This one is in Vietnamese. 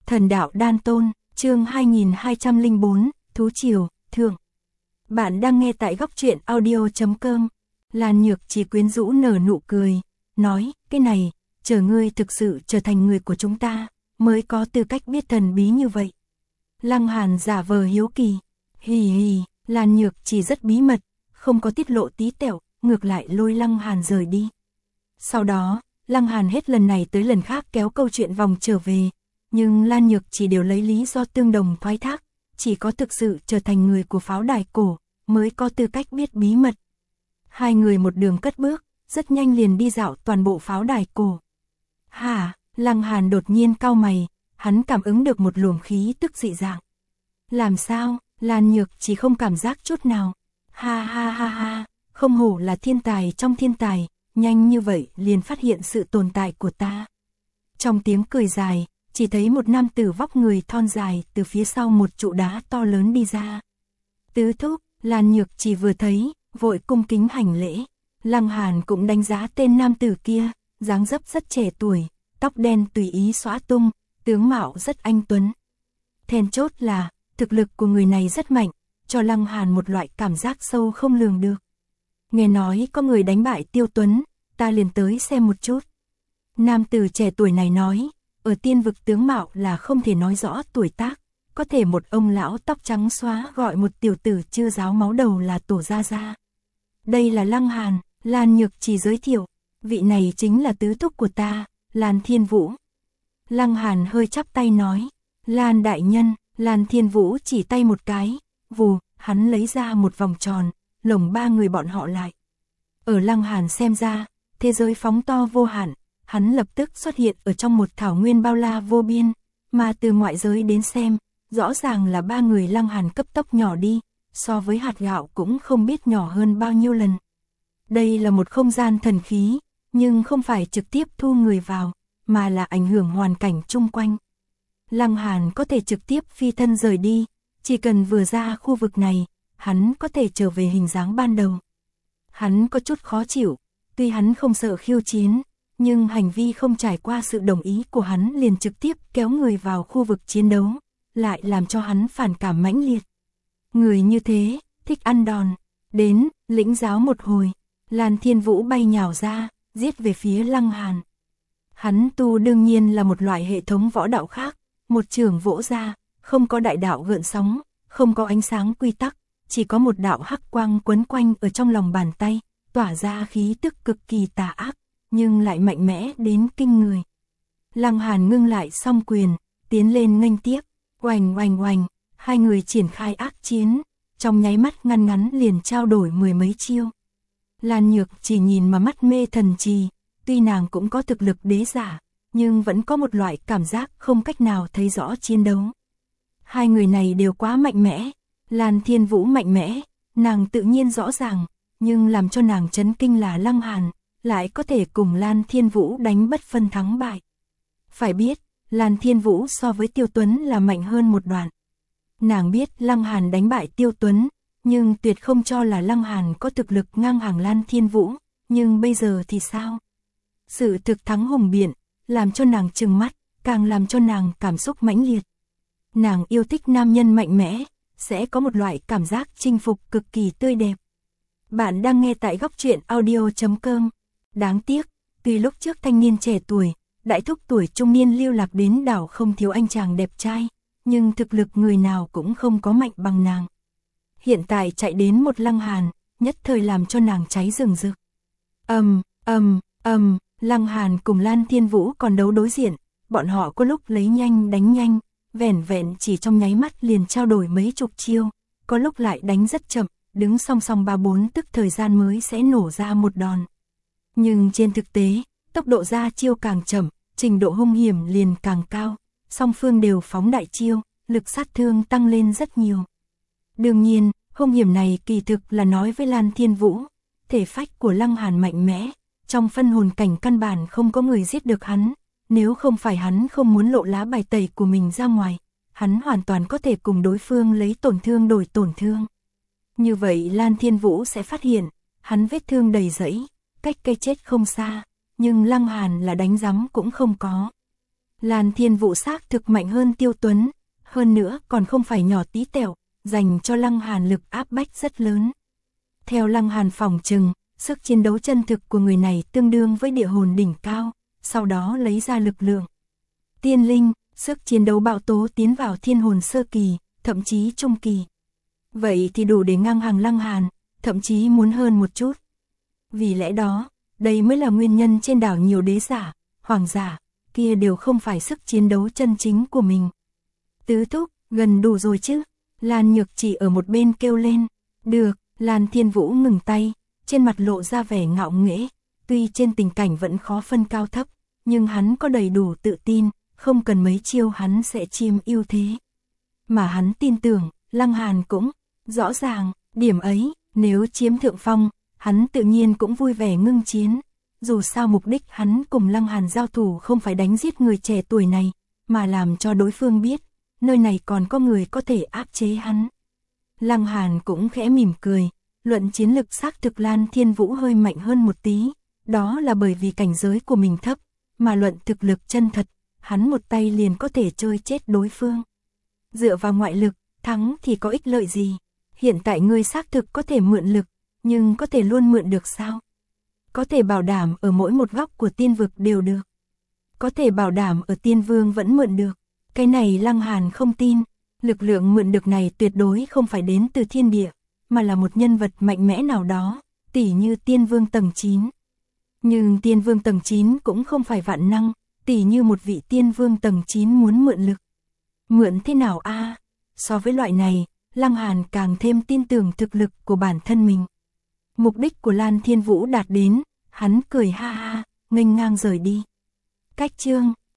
Thần đạo đan tôn, chương 2204, Thú Triều, Thượng. Bạn đang nghe tại góc truyện audio.com. Lan Nhược chỉ quyến rũ nở nụ cười, nói, cái này, chờ ngươi thực sự trở thành người của chúng ta, mới có tư cách biết thần bí như vậy. Lăng Hàn giả vờ hiếu kỳ, hì hì, Lan Nhược chỉ rất bí mật, không có tiết lộ tí tẹo, ngược lại lôi Lăng Hàn rời đi. Sau đó, Lăng Hàn hết lần này tới lần khác kéo câu chuyện vòng trở về, nhưng Lan Nhược chỉ đều lấy lý do tương đồng thoái thác, chỉ có thực sự trở thành người của pháo đài cổ, mới có tư cách biết bí mật. Hai người một đường cất bước, rất nhanh liền đi dạo toàn bộ pháo đài cổ. Hả, Lăng Hàn đột nhiên cau mày, hắn cảm ứng được một luồng khí tức dị dạng. Làm sao, Lan Nhược chỉ không cảm giác chút nào. Ha ha ha ha, không hổ là thiên tài trong thiên tài, nhanh như vậy liền phát hiện sự tồn tại của ta. Trong tiếng cười dài, chỉ thấy một nam tử vóc người thon dài từ phía sau một trụ đá to lớn đi ra. Tứ thúc, Lan Nhược chỉ vừa thấy, vội cung kính hành lễ. Lăng Hàn cũng đánh giá tên nam tử kia, dáng dấp rất trẻ tuổi, tóc đen tùy ý xõa tung, tướng mạo rất anh tuấn. Then chốt là, thực lực của người này rất mạnh, cho Lăng Hàn một loại cảm giác sâu không lường được. Nghe nói có người đánh bại Tiêu Tuấn, ta liền tới xem một chút. Nam tử trẻ tuổi này nói, ở tiên vực tướng mạo là không thể nói rõ tuổi tác, có thể một ông lão tóc trắng xóa gọi một tiểu tử chưa ráo máu đầu là tổ gia gia. Đây là Lăng Hàn, Lan Nhược chỉ giới thiệu, vị này chính là tứ thúc của ta, Lan Thiên Vũ. Lăng Hàn hơi chắp tay nói, Lan đại nhân, Lan Thiên Vũ chỉ tay một cái, vù, hắn lấy ra một vòng tròn, lồng ba người bọn họ lại. Ở Lăng Hàn xem ra, thế giới phóng to vô hạn, hắn lập tức xuất hiện ở trong một thảo nguyên bao la vô biên, mà từ ngoại giới đến xem, rõ ràng là ba người Lăng Hàn cấp tốc nhỏ đi, so với hạt gạo cũng không biết nhỏ hơn bao nhiêu lần. Đây là một không gian thần khí, nhưng không phải trực tiếp thu người vào, mà là ảnh hưởng hoàn cảnh chung quanh. Lăng Hàn có thể trực tiếp phi thân rời đi, chỉ cần vừa ra khu vực này, hắn có thể trở về hình dáng ban đầu. Hắn có chút khó chịu, tuy hắn không sợ khiêu chiến, nhưng hành vi không trải qua sự đồng ý của hắn liền trực tiếp kéo người vào khu vực chiến đấu, lại làm cho hắn phản cảm mãnh liệt. Người như thế, thích ăn đòn, đến, lĩnh giáo một hồi, Lan Thiên Vũ bay nhào ra, giết về phía Lăng Hàn. Hắn tu đương nhiên là một loại hệ thống võ đạo khác, một trường vỗ ra, không có đại đạo gợn sóng, không có ánh sáng quy tắc, chỉ có một đạo hắc quang quấn quanh ở trong lòng bàn tay, tỏa ra khí tức cực kỳ tà ác, nhưng lại mạnh mẽ đến kinh người. Lăng Hàn ngưng lại song quyền, tiến lên nghênh tiếp, oành oành oành, hai người triển khai ác chiến, trong nháy mắt ngăn ngắn liền trao đổi mười mấy chiêu. Lan Nhược chỉ nhìn mà mắt mê thần trì, tuy nàng cũng có thực lực đế giả, nhưng vẫn có một loại cảm giác không cách nào thấy rõ chiến đấu. Hai người này đều quá mạnh mẽ, Lan Thiên Vũ mạnh mẽ, nàng tự nhiên rõ ràng, nhưng làm cho nàng chấn kinh là Lăng Hàn, lại có thể cùng Lan Thiên Vũ đánh bất phân thắng bại. Phải biết, Lan Thiên Vũ so với Tiêu Tuấn là mạnh hơn một đoạn. Nàng biết Lăng Hàn đánh bại Tiêu Tuấn, nhưng tuyệt không cho là Lăng Hàn có thực lực ngang hàng Lan Thiên Vũ, nhưng bây giờ thì sao? Sự thực thắng hùng biện, làm cho nàng trừng mắt, càng làm cho nàng cảm xúc mãnh liệt. Nàng yêu thích nam nhân mạnh mẽ, sẽ có một loại cảm giác chinh phục cực kỳ tươi đẹp. Bạn đang nghe tại góc truyện audio.com. Đáng tiếc, tuy lúc trước thanh niên trẻ tuổi, đại thúc tuổi trung niên lưu lạc đến đảo không thiếu anh chàng đẹp trai, nhưng thực lực người nào cũng không có mạnh bằng nàng. Hiện tại chạy đến một Lăng Hàn, nhất thời làm cho nàng cháy rừng rực. Lăng Hàn cùng Lan Thiên Vũ còn đấu đối diện, bọn họ có lúc lấy nhanh đánh nhanh, vẻn vẹn chỉ trong nháy mắt liền trao đổi mấy chục chiêu, có lúc lại đánh rất chậm, đứng song song 3-4 tức thời gian mới sẽ nổ ra một đòn. Nhưng trên thực tế, tốc độ ra chiêu càng chậm, trình độ hung hiểm liền càng cao, song phương đều phóng đại chiêu, lực sát thương tăng lên rất nhiều. Đương nhiên, hung hiểm này kỳ thực là nói với Lan Thiên Vũ, thể phách của Lăng Hàn mạnh mẽ, trong phân hồn cảnh căn bản không có người giết được hắn, nếu không phải hắn không muốn lộ lá bài tẩy của mình ra ngoài, hắn hoàn toàn có thể cùng đối phương lấy tổn thương đổi tổn thương. Như vậy Lan Thiên Vũ sẽ phát hiện, hắn vết thương đầy rẫy, cách cây chết không xa, nhưng Lăng Hàn là đánh rắm cũng không có. Lan Thiên Vũ xác thực mạnh hơn Tiêu Tuấn, hơn nữa còn không phải nhỏ tí tẹo, dành cho Lăng Hàn lực áp bách rất lớn. Theo Lăng Hàn phỏng chừng, sức chiến đấu chân thực của người này tương đương với địa hồn đỉnh cao, sau đó lấy ra lực lượng tiên linh, sức chiến đấu bạo tố tiến vào thiên hồn sơ kỳ, thậm chí trung kỳ. Vậy thì đủ để ngang hàng Lăng Hàn, thậm chí muốn hơn một chút. Vì lẽ đó, đây mới là nguyên nhân trên đảo nhiều đế giả, hoàng giả, kia đều không phải sức chiến đấu chân chính của mình. Tứ thúc, gần đủ rồi chứ? Lan Nhược Chỉ ở một bên kêu lên. Được, Lan Thiên Vũ ngừng tay, trên mặt lộ ra vẻ ngạo nghễ. Tuy trên tình cảnh vẫn khó phân cao thấp, nhưng hắn có đầy đủ tự tin, không cần mấy chiêu hắn sẽ chiếm ưu thế. Mà hắn tin tưởng, Lăng Hàn cũng rõ ràng, điểm ấy, nếu chiếm thượng phong, hắn tự nhiên cũng vui vẻ ngưng chiến. Dù sao mục đích hắn cùng Lăng Hàn giao thủ không phải đánh giết người trẻ tuổi này, mà làm cho đối phương biết, nơi này còn có người có thể áp chế hắn. Lăng Hàn cũng khẽ mỉm cười, luận chiến lực xác thực Lan Thiên Vũ hơi mạnh hơn một tí, đó là bởi vì cảnh giới của mình thấp, mà luận thực lực chân thật, hắn một tay liền có thể chơi chết đối phương. Dựa vào ngoại lực, thắng thì có ích lợi gì? Hiện tại ngươi xác thực có thể mượn lực, nhưng có thể luôn mượn được sao? Có thể bảo đảm ở mỗi một góc của tiên vực đều được. Có thể bảo đảm ở tiên vương vẫn mượn được. Cái này Lăng Hàn không tin. Lực lượng mượn được này tuyệt đối không phải đến từ thiên địa, mà là một nhân vật mạnh mẽ nào đó, tỉ như tiên vương tầng 9. Nhưng tiên vương tầng 9 cũng không phải vạn năng, tỉ như một vị tiên vương tầng 9 muốn mượn lực. Mượn thế nào a? So với loại này, Lăng Hàn càng thêm tin tưởng thực lực của bản thân mình. Mục đích của Lan Thiên Vũ đạt đến, hắn cười ha ha, nghênh ngang rời đi. Cách chương